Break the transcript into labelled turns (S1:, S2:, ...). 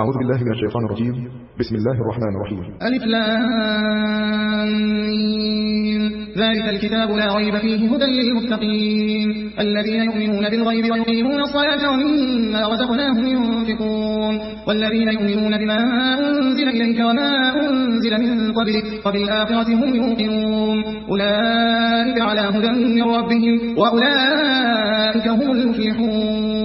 S1: أعوذ بالله من الشيطان الرجيم. بسم الله الرحمن الرحيم.
S2: ألف لام ميم. ذلك الكتاب لا ريب فيه هدى للمتقين الذين يؤمنون بالغيب ويقيمون الصلاة ومما رزقناهم ينفقون والذين يؤمنون بما أنزل إليك وما أنزل من قبلك وبالآخرة هم يوقنون أولئك على هدى من ربهم وأولئك هم المفلحون.